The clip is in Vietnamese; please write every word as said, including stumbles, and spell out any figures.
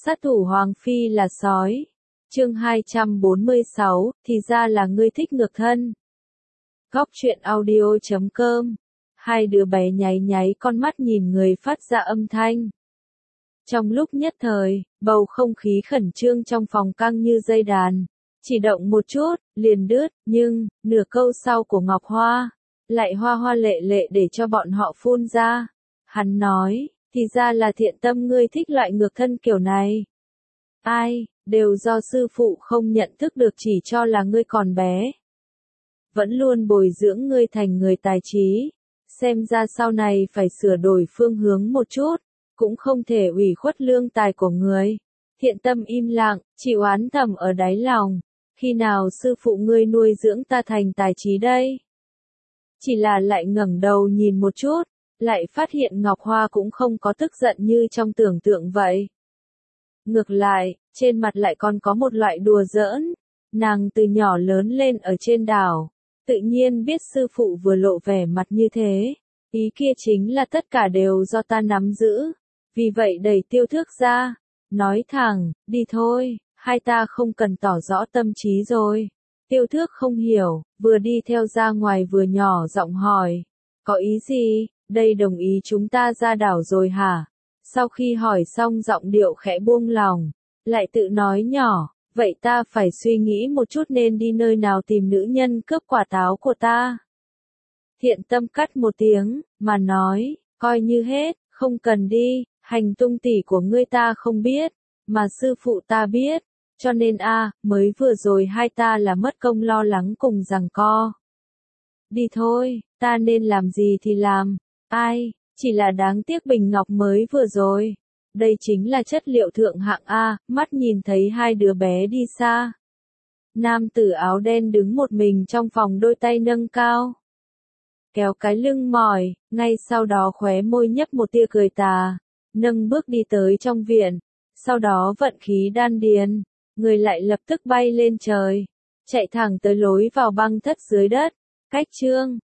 Sát thủ Hoàng Phi là sói. Chương hai trăm bốn mươi sáu, thì ra là ngươi thích ngược thân. Góc truyện audio chấm com. Hai đứa bé nháy nháy con mắt nhìn người phát ra âm thanh. Trong lúc nhất thời, bầu không khí khẩn trương trong phòng căng như dây đàn. Chỉ động một chút, liền đứt, nhưng, nửa câu sau của Ngọc Hoa, lại hoa hoa lệ lệ để cho bọn họ phun ra. Hắn nói, thì ra là Thiện Tâm ngươi thích loại ngược thân kiểu này. Ai, đều do sư phụ không nhận thức được chỉ cho là ngươi còn bé. Vẫn luôn bồi dưỡng ngươi thành người tài trí. Xem ra sau này phải sửa đổi phương hướng một chút, cũng không thể ủy khuất lương tài của người. Thiện Tâm im lặng, chịu oán thầm ở đáy lòng. Khi nào sư phụ ngươi nuôi dưỡng ta thành tài trí đây? Chỉ là lại ngẩng đầu nhìn một chút, lại phát hiện Ngọc Hoa cũng không có tức giận như trong tưởng tượng vậy. Ngược lại, trên mặt lại còn có một loại đùa giỡn. Nàng từ nhỏ lớn lên ở trên đảo, tự nhiên biết sư phụ vừa lộ vẻ mặt như thế. Ý kia chính là tất cả đều do ta nắm giữ. Vì vậy đẩy Tiêu Thước ra, nói thẳng, đi thôi, hai ta không cần tỏ rõ tâm trí rồi. Tiêu Thước không hiểu, vừa đi theo ra ngoài vừa nhỏ giọng hỏi, có ý gì, đây đồng ý chúng ta ra đảo rồi hả? Sau khi hỏi xong giọng điệu khẽ buông lòng, lại tự nói nhỏ, vậy ta phải suy nghĩ một chút nên đi nơi nào tìm nữ nhân cướp quả táo của ta. Thiện Tâm cắt một tiếng, mà nói, coi như hết, không cần đi, hành tung tỉ của ngươi ta không biết, mà sư phụ ta biết, cho nên a mới vừa rồi hai ta là mất công lo lắng cùng giằng co. Đi thôi, ta nên làm gì thì làm, ai, chỉ là đáng tiếc bình ngọc mới vừa rồi. Đây chính là chất liệu thượng hạng A, mắt nhìn thấy hai đứa bé đi xa. Nam tử áo đen đứng một mình trong phòng đôi tay nâng cao. Kéo cái lưng mỏi, ngay sau đó khóe môi nhấp một tia cười tà. Nâng bước đi tới trong viện, sau đó vận khí đan điền, người lại lập tức bay lên trời. Chạy thẳng tới lối vào băng thất dưới đất. Cách chương